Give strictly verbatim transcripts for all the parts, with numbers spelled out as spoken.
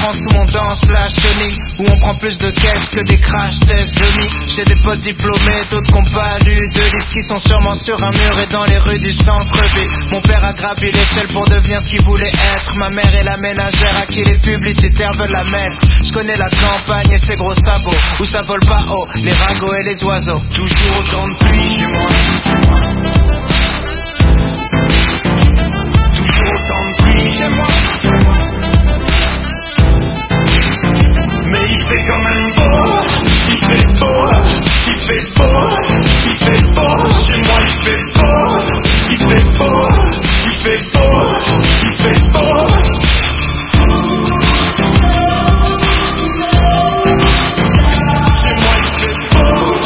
prend sous mon danse la chenille, où on prend plus de cash que des crash tests demi. J'ai des potes diplômés, d'autres qui n'ont pas lu de livres, qui sont sûrement sur un mur et dans les rues du centre-ville. Mon père a gravi l'échelle pour devenir ce qu'il voulait être. Ma mère est la ménagère à qui les publicitaires veulent la mettre. Je connais la campagne et ses gros sabots, où ça vole pas haut, les ragots et les oiseaux. Toujours autant de pluie chez moi. Toujours autant de pluie chez moi. Mais il fait quand même beau. Il fait beau. Il fait beau. Il fait beau. Chez moi il fait beau. Il fait beau. Il fait beau. Il fait beau. Chez moi il fait beau.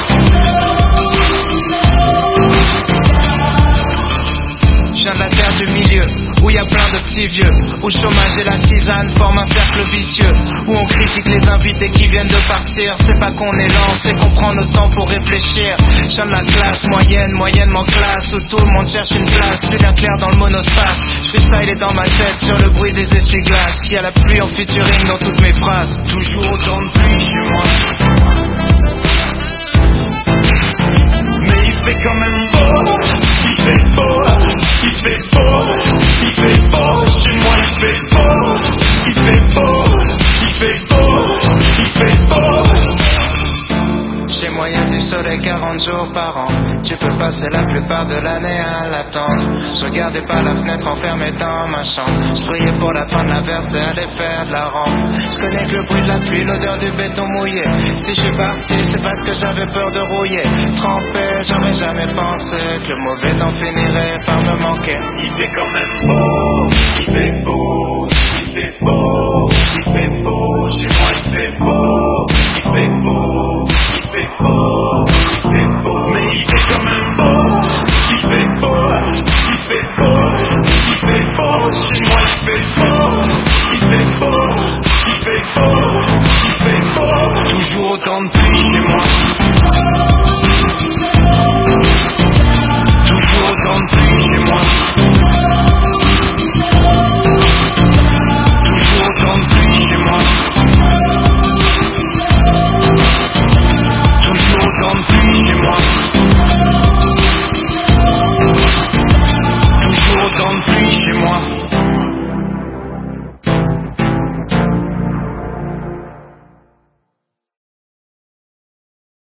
Je viens de la terre du milieu, où y a plein de petits vieux, où le chômage et la tisane forment un cercle vicieux, où on critique les invités qui viennent de partir. C'est pas qu'on est lent, c'est qu'on prend notre temps pour réfléchir. Je viens de la classe moyenne, moyennement classe, où tout le monde cherche une place. Julien Clerc dans le monospace, je freestyle est dans ma tête sur le bruit des essuie-glaces. Y a la pluie en featuring dans toutes mes phrases. Toujours autant de pluie chez moi. Mais il fait quand même beau. Il fait beau. Il fait beau, il fait beau, chez moi il fait beau, il fait beau, il fait beau, il fait beau. J'ai moyen du soleil quarante jours par an. Tu peux passer la plupart de l'année à l'attendre. Je regardais par la fenêtre enfermé dans ma chambre. Je priais pour la fin de la verse et aller faire de la rampe. Je connais que le bruit de la pluie, l'odeur du béton mouillé. Si je suis parti, c'est parce que j'avais peur de rouiller. Trempé, j'aurais jamais pensé que le mauvais temps finirait par me manquer. Il fait quand même beau, il fait beau, il fait beau, il fait beau. Chez moi il fait beau, il fait beau. Il fait beau, il fait beau, mais il fait quand même beau. Il fait beau, il fait beau, il fait beau. Chez moi il fait beau, il fait beau, il fait beau, il fait beau. Toujours autant de pluie chez moi. Toujours autant de pluie chez moi. Toujours autant de pluie chez moi. Toujours autant de pluie chez moi.